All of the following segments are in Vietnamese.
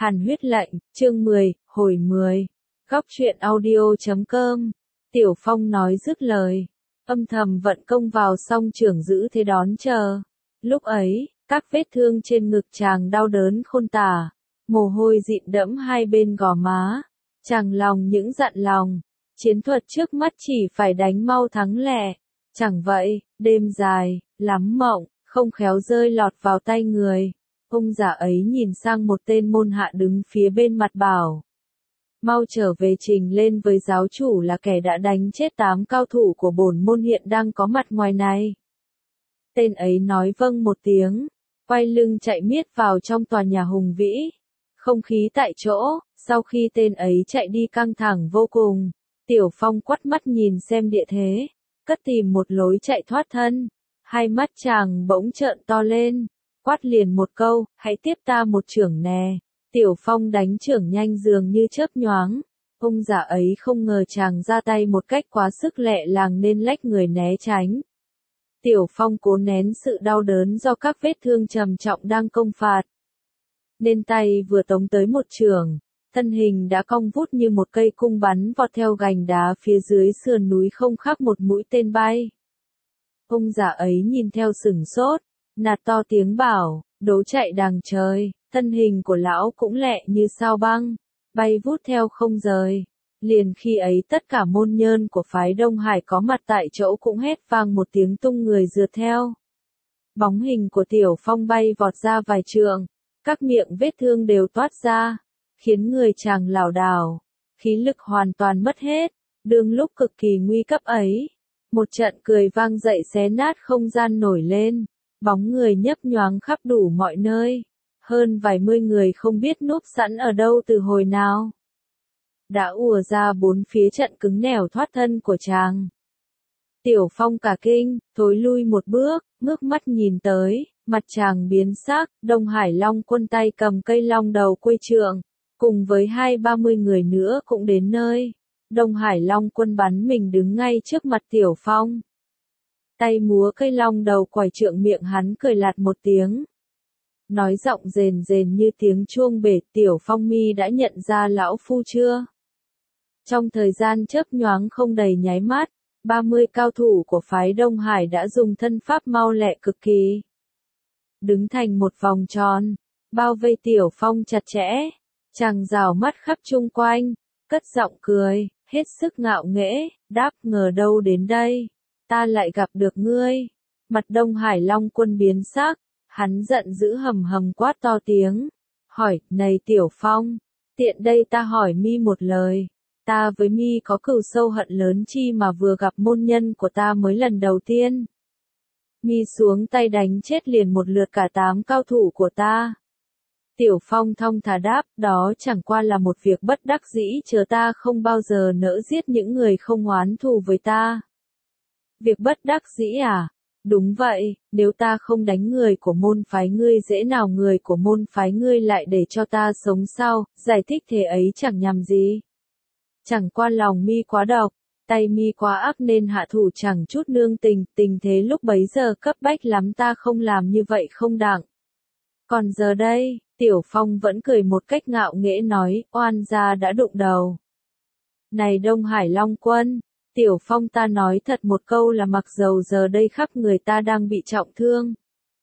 Hàn huyết lệnh, chương 10, hồi 10. Góc truyện audio.com. Tiểu Phong nói dứt lời. Âm thầm vận công vào song trưởng giữ thế đón chờ. Lúc ấy, các vết thương trên ngực chàng đau đớn khôn tả. Mồ hôi dịn đẫm hai bên gò má. Chàng lòng những dặn lòng. Chiến thuật trước mắt chỉ phải đánh mau thắng lẹ. Chẳng vậy, đêm dài, lắm mộng, không khéo rơi lọt vào tay người. Ông già ấy nhìn sang một tên môn hạ đứng phía bên mặt bảo. Mau trở về trình lên với giáo chủ là kẻ đã đánh chết 8 cao thủ của bổn môn hiện đang có mặt ngoài này. Tên ấy nói vâng một tiếng, quay lưng chạy miết vào trong tòa nhà hùng vĩ. Không khí tại chỗ, sau khi tên ấy chạy đi căng thẳng vô cùng, Tiểu Phong quắt mắt nhìn xem địa thế, cất tìm một lối chạy thoát thân. Hai mắt chàng bỗng trợn to lên. Quát liền một câu, hãy tiếp ta một chưởng nè. Tiểu Phong đánh chưởng nhanh dường như chớp nhoáng. Ông già ấy không ngờ chàng ra tay một cách quá sức lẹ làng nên lách người né tránh. Tiểu Phong cố nén sự đau đớn do các vết thương trầm trọng đang công phạt. Nên tay vừa tống tới một chưởng, thân hình đã cong vút như một cây cung bắn vọt theo gành đá phía dưới sườn núi không khác một mũi tên bay. Ông già ấy nhìn theo sửng sốt. Nạt to tiếng bảo, đố chạy đàng trời, thân hình của lão cũng lẹ như sao băng, bay vút theo không rời. Liền khi ấy tất cả môn nhân của phái Đông Hải có mặt tại chỗ cũng hét vang một tiếng tung người rượt theo. Bóng hình của Tiểu Phong bay vọt ra vài trượng, các miệng vết thương đều toát ra, khiến người chàng lảo đảo, khí lực hoàn toàn mất hết. Đương lúc cực kỳ nguy cấp ấy, một trận cười vang dậy xé nát không gian nổi lên. Bóng người nhấp nhoáng khắp đủ mọi nơi, hơn vài mươi người không biết núp sẵn ở đâu từ hồi nào. Đã ùa ra bốn phía trận cứng nẻo thoát thân của chàng. Tiểu Phong cả kinh, thối lui một bước, ngước mắt nhìn tới, mặt chàng biến sắc, Đông Hải Long Quân tay cầm cây long đầu quây trượng, cùng với 20-30 người nữa cũng đến nơi. Đông Hải Long Quân bắn mình đứng ngay trước mặt Tiểu Phong. Tay múa cây long đầu quải trượng, miệng hắn cười lạt một tiếng. Nói giọng rền rền như tiếng chuông bể. Tiểu Phong mi đã nhận ra lão phu chưa? Trong thời gian chớp nhoáng không đầy nháy mắt, 30 cao thủ của phái Đông Hải đã dùng thân pháp mau lẹ cực kỳ. Đứng thành một vòng tròn, bao vây Tiểu Phong chặt chẽ. Chàng rào mắt khắp chung quanh, cất giọng cười, hết sức ngạo nghễ, đáp ngờ đâu đến đây. Ta lại gặp được ngươi. Mặt Đông Hải Long Quân biến sắc, hắn giận dữ hầm hầm quát to tiếng. Hỏi, này Tiểu Phong, tiện đây ta hỏi mi một lời. Ta với mi có cừu sâu hận lớn chi mà vừa gặp môn nhân của ta mới lần đầu tiên. Mi xuống tay đánh chết liền một lượt cả 8 cao thủ của ta. Tiểu Phong thong thả đáp, đó chẳng qua là một việc bất đắc dĩ, chờ ta không bao giờ nỡ giết những người không oán thù với ta. Việc bất đắc dĩ à? Đúng vậy, nếu ta không đánh người của môn phái ngươi dễ nào người của môn phái ngươi lại để cho ta sống sao? Giải thích thế ấy chẳng nhằm gì. Chẳng qua lòng mi quá độc, tay mi quá ác nên hạ thủ chẳng chút nương tình, tình thế lúc bấy giờ cấp bách lắm, ta không làm như vậy không đặng. Còn giờ đây, Tiểu Phong vẫn cười một cách ngạo nghễ nói, oan gia đã đụng đầu. Này Đông Hải Long Quân, Tiểu Phong ta nói thật một câu là mặc dầu giờ đây khắp người ta đang bị trọng thương,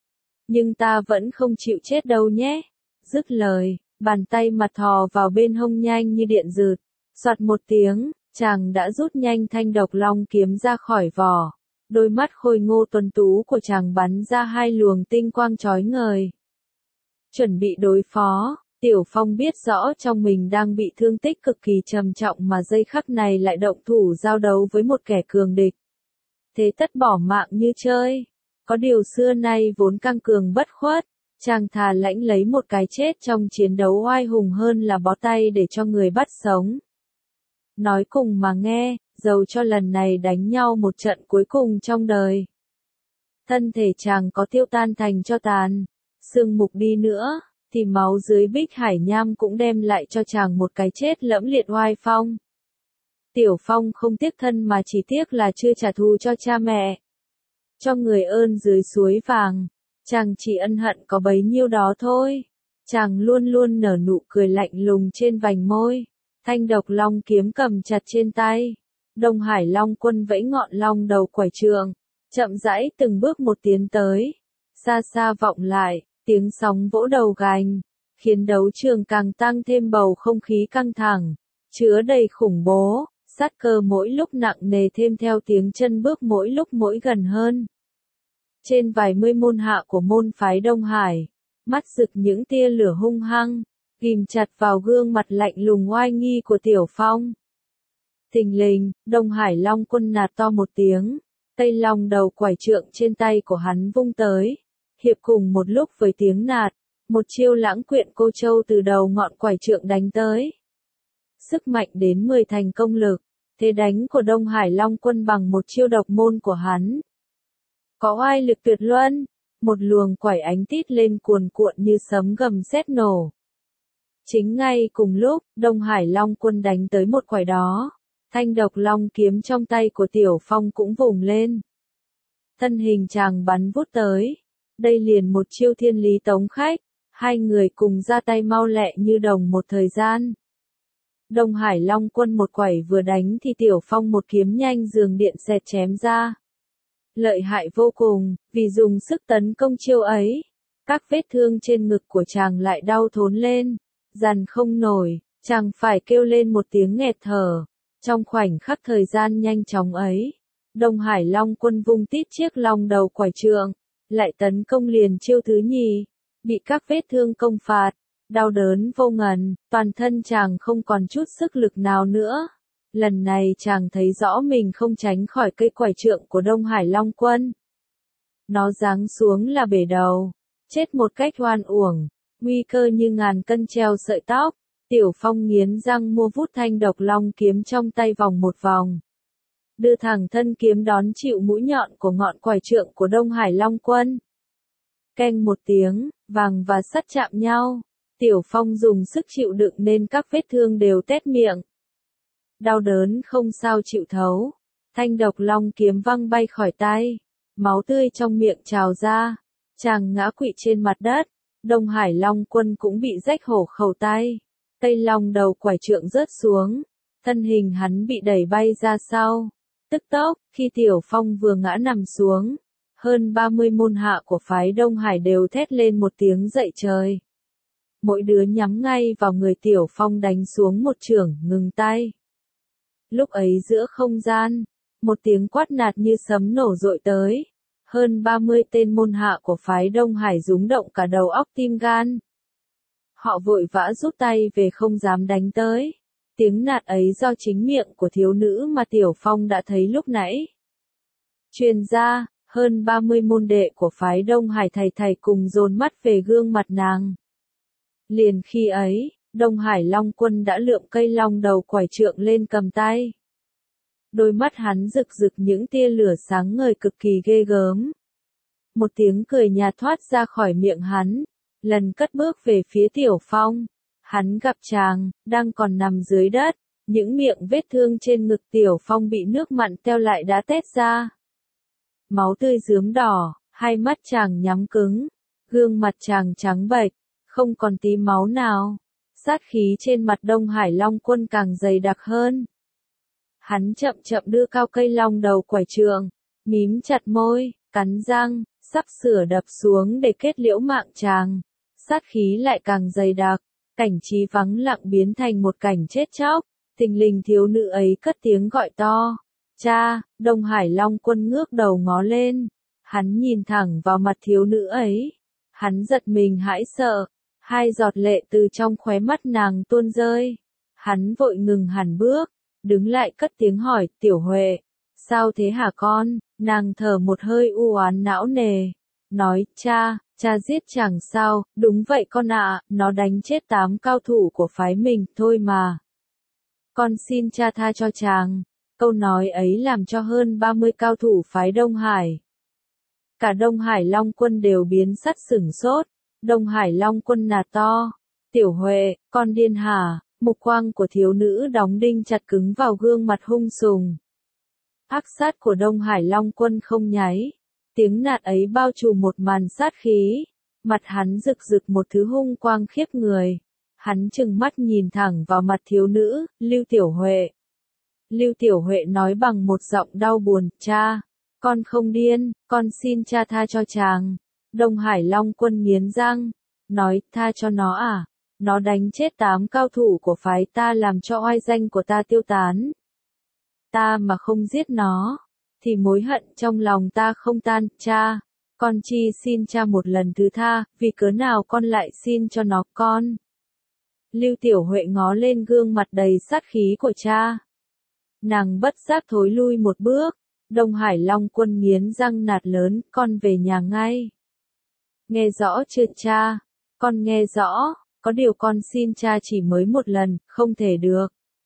nhưng ta vẫn không chịu chết đâu nhé. Dứt lời, bàn tay mặt thò vào bên hông nhanh như điện rượt, soạt một tiếng, chàng đã rút nhanh thanh độc long kiếm ra khỏi vỏ. Đôi mắt khôi ngô tuấn tú của chàng bắn ra hai luồng tinh quang chói ngời. Chuẩn bị đối phó. Tiểu Phong biết rõ trong mình đang bị thương tích cực kỳ trầm trọng mà giây khắc này lại động thủ giao đấu với một kẻ cường địch. Thế tất bỏ mạng như chơi. Có điều xưa nay vốn căng cường bất khuất, chàng thà lãnh lấy một cái chết trong chiến đấu oai hùng hơn là bó tay để cho người bắt sống. Nói cùng mà nghe, dầu cho lần này đánh nhau một trận cuối cùng trong đời. Thân thể chàng có tiêu tan thành cho tàn, xương mục đi nữa, thì máu dưới Bích Hải Nham cũng đem lại cho chàng một cái chết lẫm liệt oai phong. Tiểu Phong không tiếc thân mà chỉ tiếc là chưa trả thù cho cha mẹ. Cho người ơn dưới suối vàng, chàng chỉ ân hận có bấy nhiêu đó thôi. Chàng luôn luôn nở nụ cười lạnh lùng trên vành môi. Thanh độc long kiếm cầm chặt trên tay. Đông Hải Long Quân vẫy ngọn long đầu quải trượng, chậm rãi từng bước một tiến tới. Xa xa vọng lại, tiếng sóng vỗ đầu gành, khiến đấu trường càng tăng thêm bầu không khí căng thẳng, chứa đầy khủng bố, sát cơ mỗi lúc nặng nề thêm theo tiếng chân bước mỗi lúc mỗi gần hơn. Trên vài mươi môn hạ của môn phái Đông Hải, mắt rực những tia lửa hung hăng, ghim chặt vào gương mặt lạnh lùng oai nghi của Tiểu Phong. Thình lình, Đông Hải Long Quân nạt to một tiếng, cây long đầu quải trượng trên tay của hắn vung tới, hiệp cùng một lúc với tiếng nạt, một chiêu lãng quyện cô châu từ đầu ngọn quải trượng đánh tới. Sức mạnh đến 10 thành công lực, thế đánh của Đông Hải Long Quân bằng một chiêu độc môn của hắn. Có oai lực tuyệt luân, một luồng quải ánh tít lên cuồn cuộn như sấm gầm sét nổ. Chính ngay cùng lúc, Đông Hải Long Quân đánh tới một quải đó, thanh độc long kiếm trong tay của Tiểu Phong cũng vùng lên. Thân hình chàng bắn vút tới, đây liền một chiêu thiên lý tống khách, hai người cùng ra tay mau lẹ như đồng một thời gian. Đông Hải Long Quân một quải vừa đánh thì Tiểu Phong một kiếm nhanh dường điện xẹt chém ra. Lợi hại vô cùng, vì dùng sức tấn công chiêu ấy, các vết thương trên ngực của chàng lại đau thốn lên, dằn không nổi, chàng phải kêu lên một tiếng nghẹt thở. Trong khoảnh khắc thời gian nhanh chóng ấy, Đông Hải Long Quân vung tít chiếc long đầu quải trượng, lại tấn công liền chiêu thứ nhì, bị các vết thương công phạt, đau đớn vô ngần, toàn thân chàng không còn chút sức lực nào nữa. Lần này chàng thấy rõ mình không tránh khỏi cây quải trượng của Đông Hải Long Quân. Nó giáng xuống là bể đầu, chết một cách oan uổng, nguy cơ như ngàn cân treo sợi tóc. Tiểu Phong nghiến răng mua vút thanh độc long kiếm trong tay vòng một vòng. Đưa thẳng thân kiếm đón chịu mũi nhọn của ngọn quải trượng của Đông Hải Long Quân. Keng một tiếng, vàng và sắt chạm nhau. Tiểu Phong dùng sức chịu đựng nên các vết thương đều tét miệng. Đau đớn không sao chịu thấu. Thanh độc long kiếm văng bay khỏi tay. Máu tươi trong miệng trào ra. Chàng ngã quỵ trên mặt đất. Đông Hải Long Quân cũng bị rách hổ khẩu tay. Cây long đầu quải trượng rớt xuống. Thân hình hắn bị đẩy bay ra sau. Tức tốc, khi Tiểu Phong vừa ngã nằm xuống, hơn 30 môn hạ của phái Đông Hải đều thét lên một tiếng dậy trời. Mỗi đứa nhắm ngay vào người Tiểu Phong đánh xuống một chưởng, ngừng tay. Lúc ấy giữa không gian, một tiếng quát nạt như sấm nổ dội tới. Hơn 30 tên môn hạ của phái Đông Hải rúng động cả đầu óc tim gan. Họ vội vã rút tay về không dám đánh tới. Tiếng nạt ấy do chính miệng của thiếu nữ mà Tiểu Phong đã thấy lúc nãy truyền ra, hơn 30 môn đệ của phái Đông Hải thầy cùng dồn mắt về gương mặt nàng. Liền khi ấy, Đông Hải Long Quân đã lượm cây long đầu quải trượng lên cầm tay. Đôi mắt hắn rực rực những tia lửa sáng ngời cực kỳ ghê gớm. Một tiếng cười nhạt thoát ra khỏi miệng hắn, lần cất bước về phía Tiểu Phong. Hắn gặp chàng, đang còn nằm dưới đất, những miệng vết thương trên ngực Tiểu Phong bị nước mặn teo lại đã tét ra. Máu tươi rướm đỏ, hai mắt chàng nhắm cứng, gương mặt chàng trắng bệch, không còn tí máu nào. Sát khí trên mặt Đông Hải Long Quân càng dày đặc hơn. Hắn chậm chậm đưa cao cây long đầu quải trượng, mím chặt môi, cắn răng, sắp sửa đập xuống để kết liễu mạng chàng. Sát khí lại càng dày đặc. Cảnh trí vắng lặng biến thành một cảnh chết chóc, thình lình thiếu nữ ấy cất tiếng gọi to. Cha, Đông Hải Long Quân ngước đầu ngó lên, hắn nhìn thẳng vào mặt thiếu nữ ấy. Hắn giật mình hãi sợ, hai giọt lệ từ trong khóe mắt nàng tuôn rơi. Hắn vội ngừng hẳn bước, đứng lại cất tiếng hỏi, Tiểu Huệ, sao thế hả con? Nàng thở một hơi u oán não nề, nói, cha giết chàng sao, đúng vậy con ạ, nó đánh chết 8 cao thủ của phái mình, thôi mà. Con xin cha tha cho chàng. Câu nói ấy làm cho hơn 30 cao thủ phái Đông Hải. Cả Đông Hải Long Quân đều biến sắc sửng sốt. Đông Hải Long Quân nạt to. Tiểu Huệ, con điên hả? Mục quang của thiếu nữ đóng đinh chặt cứng vào gương mặt hung sùng. Ác sát của Đông Hải Long Quân không nháy. Tiếng nạt ấy bao trùm một màn sát khí. Mặt hắn rực rực một thứ hung quang khiếp người. Hắn trừng mắt nhìn thẳng vào mặt thiếu nữ, Lưu Tiểu Huệ. Lưu Tiểu Huệ nói bằng một giọng đau buồn, cha, con không điên, con xin cha tha cho chàng. Đông Hải Long Quân nghiến răng, nói, tha cho nó à? Nó đánh chết 8 cao thủ của phái ta làm cho oai danh của ta tiêu tán. Ta mà không giết nó, thì mối hận trong lòng ta không tan, cha. Con chi xin cha một lần thứ tha, vì cớ nào con lại xin cho nó con. Lưu Tiểu Huệ ngó lên gương mặt đầy sát khí của cha. Nàng bất giác thối lui một bước. Đông Hải Long Quân nghiến răng nạt lớn, con về nhà ngay. Nghe rõ chưa cha? Con nghe rõ, có điều con xin cha chỉ mới một lần, không thể được.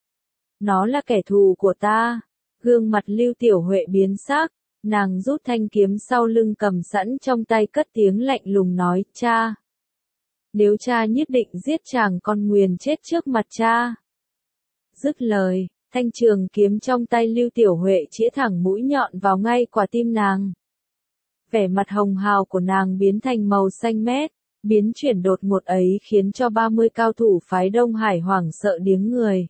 Nó là kẻ thù của ta. Gương mặt Lưu Tiểu Huệ biến sắc, nàng rút thanh kiếm sau lưng cầm sẵn trong tay cất tiếng lạnh lùng nói, cha. Nếu cha nhất định giết chàng con nguyền chết trước mặt cha. Dứt lời, thanh trường kiếm trong tay Lưu Tiểu Huệ chĩa thẳng mũi nhọn vào ngay quả tim nàng. Vẻ mặt hồng hào của nàng biến thành màu xanh mét, biến chuyển đột ngột ấy khiến cho 30 cao thủ phái Đông Hải hoảng sợ điếng người.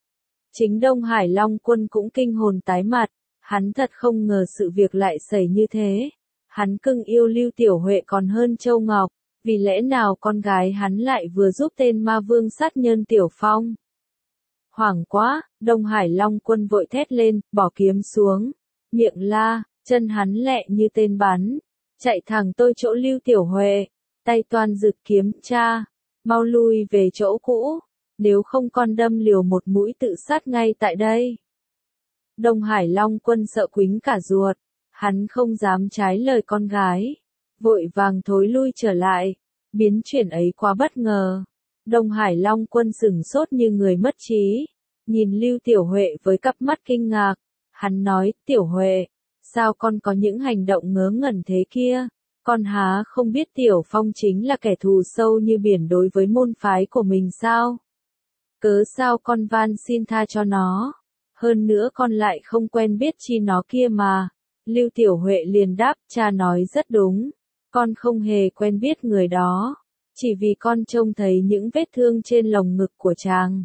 Chính Đông Hải Long Quân cũng kinh hồn tái mặt, hắn thật không ngờ sự việc lại xảy như thế. Hắn cưng yêu Lưu Tiểu Huệ còn hơn Châu Ngọc, vì lẽ nào con gái hắn lại vừa giúp tên ma vương sát nhân Tiểu Phong. Hoảng quá, Đông Hải Long Quân vội thét lên, bỏ kiếm xuống, miệng la, chân hắn lẹ như tên bắn, chạy thẳng tới chỗ Lưu Tiểu Huệ, tay toan giựt kiếm, cha, mau lui về chỗ cũ, nếu không con đâm liều một mũi tự sát ngay tại đây. Đông Hải Long Quân sợ quýnh cả ruột, hắn không dám trái lời con gái, vội vàng thối lui trở lại, biến chuyển ấy quá bất ngờ. Đông Hải Long Quân sửng sốt như người mất trí, nhìn Lưu Tiểu Huệ với cặp mắt kinh ngạc, hắn nói, Tiểu Huệ, sao con có những hành động ngớ ngẩn thế kia, con há không biết Tiểu Phong chính là kẻ thù sâu như biển đối với môn phái của mình sao? Cớ sao con van xin tha cho nó, hơn nữa con lại không quen biết chi nó kia mà. Lưu Tiểu Huệ liền đáp, cha nói rất đúng, con không hề quen biết người đó. Chỉ vì con trông thấy những vết thương trên lồng ngực của chàng.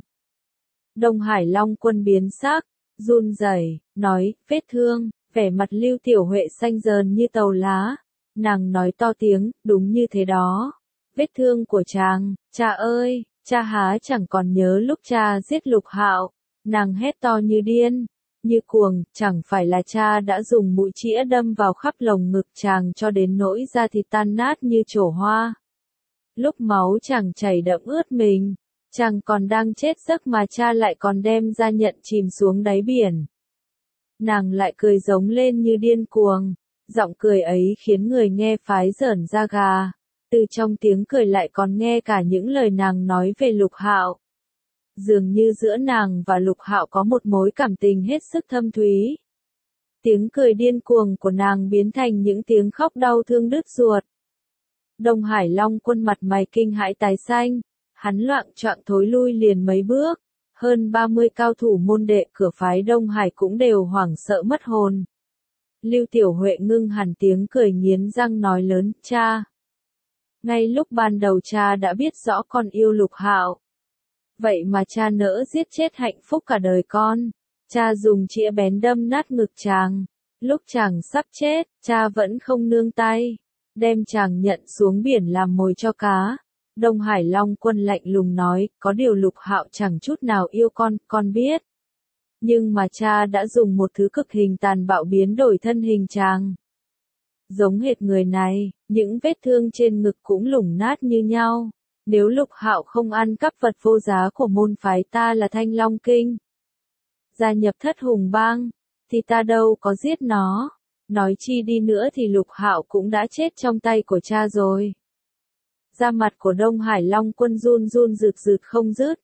Đông Hải Long Quân biến sắc, run rẩy, nói, vết thương, vẻ mặt Lưu Tiểu Huệ xanh dờn như tàu lá. Nàng nói to tiếng, đúng như thế đó. Vết thương của chàng, cha ơi, cha há chẳng còn nhớ lúc cha giết Lục Hạo. Nàng hét to như điên, như cuồng, chẳng phải là cha đã dùng mũi chĩa đâm vào khắp lồng ngực chàng cho đến nỗi da thịt tan nát như trổ hoa. Lúc máu chàng chảy đẫm ướt mình, chàng còn đang chết giấc mà cha lại còn đem ra nhận chìm xuống đáy biển. Nàng lại cười giống lên như điên cuồng, giọng cười ấy khiến người nghe phái rởn da gà, từ trong tiếng cười lại còn nghe cả những lời nàng nói về Lục Hạo. Dường như giữa nàng và Lục Hạo có một mối cảm tình hết sức thâm thúy. Tiếng cười điên cuồng của nàng biến thành những tiếng khóc đau thương đứt ruột. Đông Hải Long Quân mặt mày kinh hãi tái xanh, hắn loạng choạng thối lui liền mấy bước, hơn 30 cao thủ môn đệ cửa phái Đông Hải cũng đều hoảng sợ mất hồn. Lưu Tiểu Huệ ngưng hẳn tiếng cười nghiến răng nói lớn, cha. Ngay lúc ban đầu cha đã biết rõ con yêu Lục Hạo. Vậy mà cha nỡ giết chết hạnh phúc cả đời con. Cha dùng chĩa bén đâm nát ngực chàng. Lúc chàng sắp chết, cha vẫn không nương tay. Đem chàng nhận xuống biển làm mồi cho cá. Đông Hải Long Quân lạnh lùng nói, có điều Lục Hạo chẳng chút nào yêu con biết. Nhưng mà cha đã dùng một thứ cực hình tàn bạo biến đổi thân hình chàng. Giống hệt người này, những vết thương trên ngực cũng lủng nát như nhau. Nếu Lục Hạo không ăn cắp vật vô giá của môn phái ta là Thanh Long Kinh, gia nhập Thất Hùng Bang, thì ta đâu có giết nó. Nói chi đi nữa thì Lục Hạo cũng đã chết trong tay của cha rồi. Da mặt của Đông Hải Long Quân run run rực rực không dứt.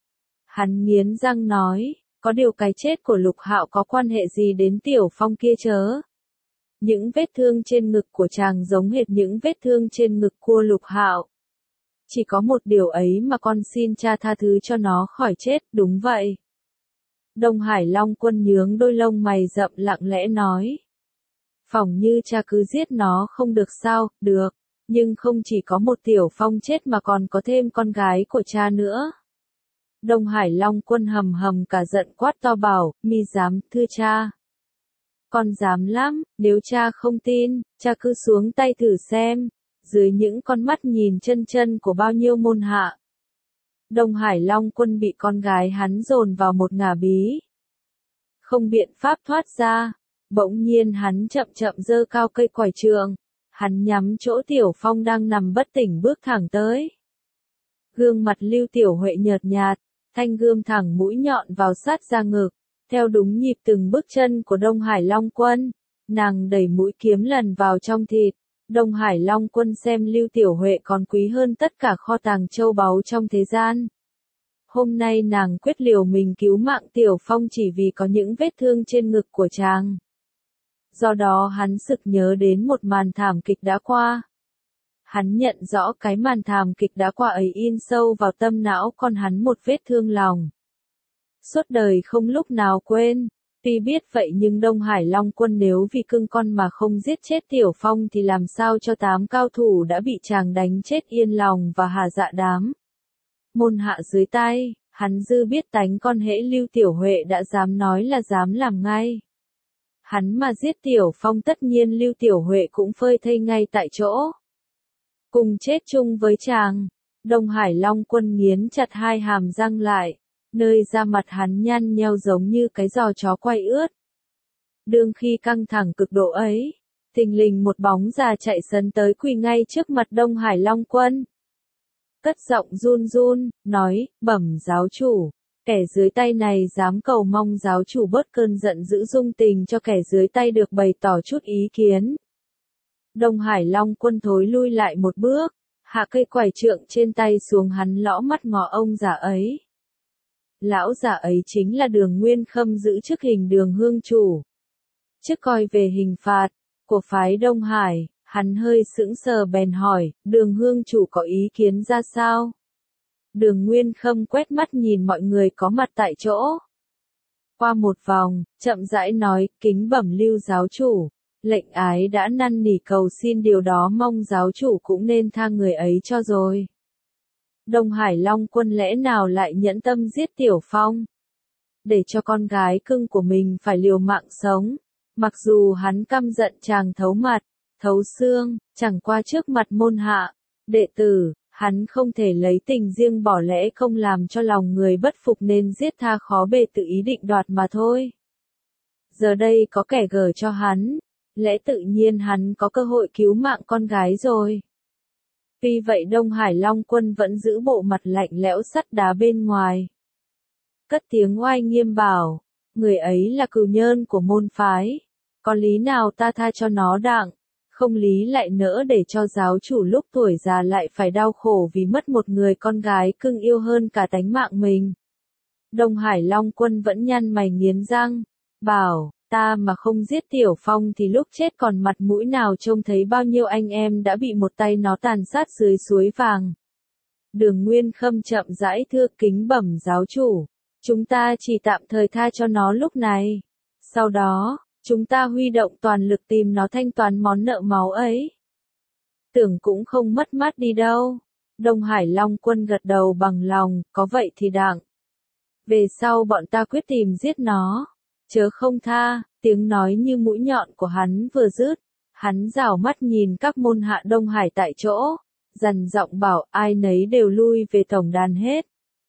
Hắn nghiến răng nói, có điều cái chết của Lục Hạo có quan hệ gì đến Tiểu Phong kia chớ? Những vết thương trên ngực của chàng giống hệt những vết thương trên ngực của Lục Hạo. Chỉ có một điều ấy mà con xin cha tha thứ cho nó khỏi chết, đúng vậy. Đông Hải Long Quân nhướng đôi lông mày rậm lặng lẽ nói. Phỏng như cha cứ giết nó không được sao, được. Nhưng không chỉ có một Tiểu Phong chết mà còn có thêm con gái của cha nữa. Đông Hải Long Quân hầm hầm cả giận quát to bảo, mi dám, thưa cha. Con dám lắm, nếu cha không tin, cha cứ xuống tay thử xem. Dưới những con mắt nhìn chân chân của bao nhiêu môn hạ. Đông Hải Long Quân bị con gái hắn dồn vào một ngả bí. Không biện pháp thoát ra, bỗng nhiên hắn chậm chậm giơ cao cây quải trượng, hắn nhắm chỗ Tiểu Phong đang nằm bất tỉnh bước thẳng tới. Gương mặt Lưu Tiểu Huệ nhợt nhạt, thanh gươm thẳng mũi nhọn vào sát ra ngực, theo đúng nhịp từng bước chân của Đông Hải Long Quân, nàng đẩy mũi kiếm lần vào trong thịt. Đông Hải Long Quân xem Lưu Tiểu Huệ còn quý hơn tất cả kho tàng châu báu trong thế gian. Hôm nay nàng quyết liều mình cứu mạng Tiểu Phong chỉ vì có những vết thương trên ngực của chàng. Do đó hắn sực nhớ đến một màn thảm kịch đã qua. Hắn nhận rõ cái màn thảm kịch đã qua ấy in sâu vào tâm não con hắn một vết thương lòng. Suốt đời không lúc nào quên. Tuy biết vậy nhưng Đông Hải Long Quân nếu vì cưng con mà không giết chết Tiểu Phong thì làm sao cho 8 cao thủ đã bị chàng đánh chết yên lòng và hà dạ đám. Môn hạ dưới tay, hắn dư biết tánh con hễ Lưu Tiểu Huệ đã dám nói là dám làm ngay. Hắn mà giết Tiểu Phong tất nhiên Lưu Tiểu Huệ cũng phơi thây ngay tại chỗ. Cùng chết chung với chàng, Đông Hải Long Quân nghiến chặt hai hàm răng lại. Nơi da mặt hắn nhăn nheo giống như cái giò chó quay ướt. Đương khi căng thẳng cực độ ấy, thình lình một bóng già chạy sấn tới quỳ ngay trước mặt Đông Hải Long Quân. Cất giọng run run, nói, bẩm giáo chủ, kẻ dưới tay này dám cầu mong giáo chủ bớt cơn giận dữ dung tình cho kẻ dưới tay được bày tỏ chút ý kiến. Đông Hải Long Quân thối lui lại một bước, hạ cây quải trượng trên tay xuống hắn lõ mắt ngó ông già ấy. Lão già ấy chính là Đường Nguyên Khâm giữ chức hình Đường Hương chủ. Trước coi về hình phạt của phái Đông Hải, hắn hơi sững sờ bèn hỏi, Đường Hương chủ có ý kiến ra sao? Đường Nguyên Khâm quét mắt nhìn mọi người có mặt tại chỗ. Qua một vòng, chậm rãi nói, kính bẩm Lưu giáo chủ, lệnh ái đã năn nỉ cầu xin điều đó mong giáo chủ cũng nên tha người ấy cho rồi. Đông Hải Long Quân lẽ nào lại nhẫn tâm giết Tiểu Phong? Để cho con gái cưng của mình phải liều mạng sống. Mặc dù hắn căm giận chàng thấu mặt, thấu xương, chẳng qua trước mặt môn hạ, đệ tử, hắn không thể lấy tình riêng bỏ lẽ không làm cho lòng người bất phục nên giết tha khó bề tự ý định đoạt mà thôi. Giờ đây có kẻ gở cho hắn, lẽ tự nhiên hắn có cơ hội cứu mạng con gái rồi. Tuy vậy Đông Hải Long Quân vẫn giữ bộ mặt lạnh lẽo sắt đá bên ngoài. Cất tiếng oai nghiêm bảo, người ấy là cừu nhơn của môn phái. Có lý nào ta tha cho nó đặng, không lý lại nỡ để cho giáo chủ lúc tuổi già lại phải đau khổ vì mất một người con gái cưng yêu hơn cả tánh mạng mình. Đông Hải Long Quân vẫn nhăn mày nghiến răng, bảo, ta mà không giết Tiểu Phong thì lúc chết còn mặt mũi nào trông thấy bao nhiêu anh em đã bị một tay nó tàn sát dưới suối vàng. Đường Nguyên Khâm chậm rãi thưa kính bẩm giáo chủ, chúng ta chỉ tạm thời tha cho nó lúc này. Sau đó, chúng ta huy động toàn lực tìm nó thanh toán món nợ máu ấy. Tưởng cũng không mất mát đi đâu. Đông Hải Long Quân gật đầu bằng lòng, có vậy thì đặng. Về sau bọn ta quyết tìm giết nó, chớ không tha. Tiếng nói như mũi nhọn của hắn vừa dứt, hắn rảo mắt nhìn các môn hạ Đông Hải tại chỗ, dằn giọng bảo ai nấy đều lui về tổng đàn hết.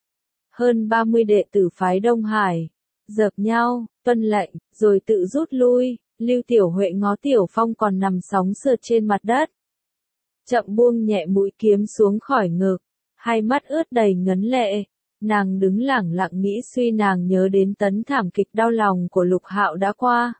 Hơn 30 đệ tử phái Đông Hải, dập nhau, tuân lệnh, rồi tự rút lui. Lưu Tiểu Huệ ngó Tiểu Phong còn nằm sóng sượt trên mặt đất. Chậm buông nhẹ mũi kiếm xuống khỏi ngực, hai mắt ướt đầy ngấn lệ. Nàng đứng lẳng lặng nghĩ suy, nàng nhớ đến tấn thảm kịch đau lòng của Lục Hạo đã qua.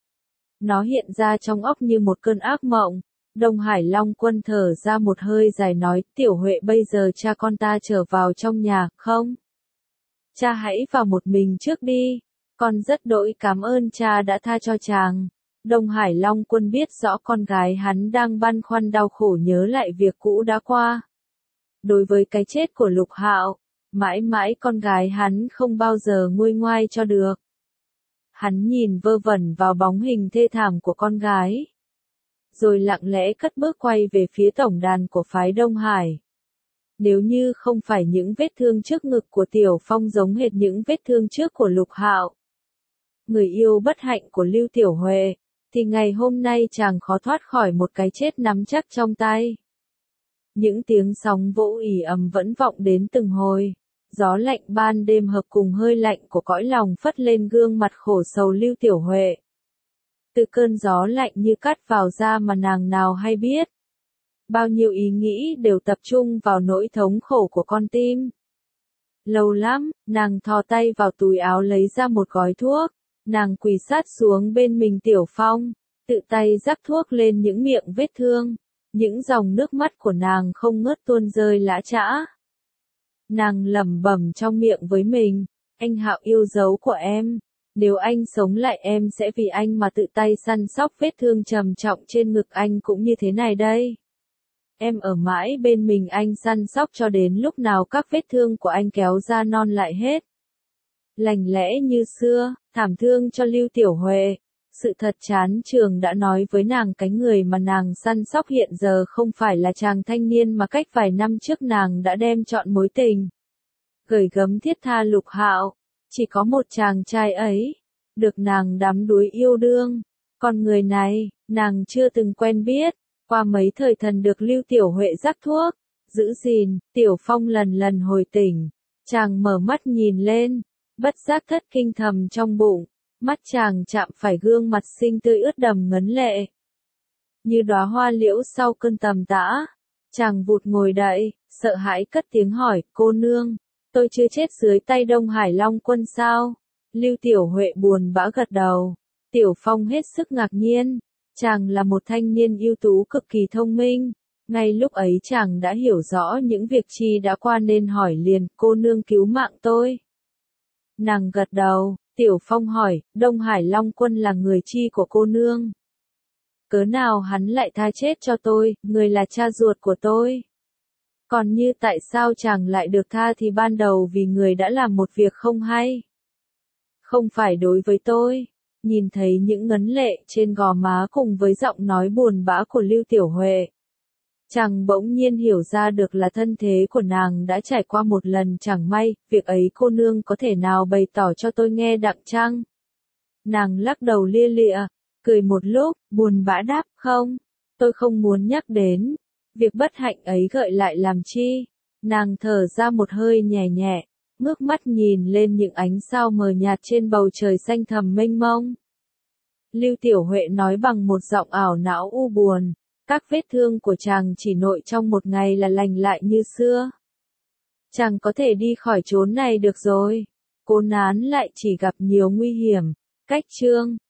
Nó hiện ra trong óc như một cơn ác mộng. Đông Hải Long Quân thở ra một hơi dài nói, Tiểu Huệ bây giờ cha con ta trở vào trong nhà, không? Cha hãy vào một mình trước đi, con rất đỗi cảm ơn cha đã tha cho chàng. Đông Hải Long Quân biết rõ con gái hắn đang băn khoăn đau khổ nhớ lại việc cũ đã qua. Đối với cái chết của Lục Hạo, mãi mãi con gái hắn không bao giờ nguôi ngoai cho được. Hắn nhìn vơ vẩn vào bóng hình thê thảm của con gái. rồi lặng lẽ cất bước quay về phía tổng đàn của phái Đông Hải. Nếu như không phải những vết thương trước ngực của Tiểu Phong giống hệt những vết thương trước của Lục Hạo, người yêu bất hạnh của Lưu Tiểu Huệ, thì ngày hôm nay chàng khó thoát khỏi một cái chết nắm chắc trong tay. Những tiếng sóng vỗ ỉ ầm vẫn vọng đến từng hồi. Gió lạnh ban đêm hợp cùng hơi lạnh của cõi lòng phất lên gương mặt khổ sầu Lưu Tiểu Huệ. Từ cơn gió lạnh như cắt vào da mà nàng nào hay biết. Bao nhiêu ý nghĩ đều tập trung vào nỗi thống khổ của con tim. Lâu lắm, nàng thò tay vào túi áo lấy ra một gói thuốc. Nàng quỳ sát xuống bên mình Tiểu Phong, tự tay rắc thuốc lên những miệng vết thương. Những dòng nước mắt của nàng không ngớt tuôn rơi lã chã. Nàng lẩm bẩm trong miệng với mình, anh Hạo yêu dấu của em. Nếu anh sống lại em sẽ vì anh mà tự tay săn sóc vết thương trầm trọng trên ngực anh cũng như thế này đây. Em ở mãi bên mình anh săn sóc cho đến lúc nào các vết thương của anh kéo ra non lại hết. Lành lẽ như xưa, thảm thương cho Lưu Tiểu Huệ. Sự thật chán trường đã nói với nàng cái người mà nàng săn sóc hiện giờ không phải là chàng thanh niên mà cách vài năm trước nàng đã đem chọn mối tình. Gửi gấm thiết tha Lục Hạo, chỉ có một chàng trai ấy, được nàng đắm đuối yêu đương. Còn người này, nàng chưa từng quen biết, qua mấy thời thần được Lưu Tiểu Huệ rắc thuốc, giữ gìn, Tiểu Phong lần lần hồi tỉnh. Chàng mở mắt nhìn lên, bất giác thất kinh thầm trong bụng. Mắt chàng chạm phải gương mặt xinh tươi ướt đẫm ngấn lệ. Như đóa hoa liễu sau cơn tầm tã. Chàng vụt ngồi dậy, sợ hãi cất tiếng hỏi, cô nương, tôi chưa chết dưới tay Đông Hải Long Quân sao? Lưu Tiểu Huệ buồn bã gật đầu. Tiểu Phong hết sức ngạc nhiên. Chàng là một thanh niên ưu tú cực kỳ thông minh. Ngay lúc ấy chàng đã hiểu rõ những việc chi đã qua nên hỏi liền, cô nương cứu mạng tôi. Nàng gật đầu. Tiểu Phong hỏi, Đông Hải Long Quân là người chi của cô nương? Cớ nào hắn lại tha chết cho tôi, người là cha ruột của tôi? Còn như tại sao chàng lại được tha thì ban đầu vì người đã làm một việc không hay? Không phải đối với tôi. Nhìn thấy những ngấn lệ trên gò má cùng với giọng nói buồn bã của Lưu Tiểu Huệ. Chàng bỗng nhiên hiểu ra được là thân thế của nàng đã trải qua một lần chẳng may, việc ấy cô nương có thể nào bày tỏ cho tôi nghe đặng chăng? Nàng lắc đầu lia lịa, cười một lúc, buồn bã đáp, không, tôi không muốn nhắc đến. Việc bất hạnh ấy gợi lại làm chi? Nàng thở ra một hơi nhẹ nhẹ, ngước mắt nhìn lên những ánh sao mờ nhạt trên bầu trời xanh thẳm mênh mông. Lưu Tiểu Huệ nói bằng một giọng ảo não u buồn. Các vết thương của chàng chỉ nội trong một ngày là lành lại như xưa. Chàng có thể đi khỏi chốn này được rồi. Cố nán lại chỉ gặp nhiều nguy hiểm. Cách chương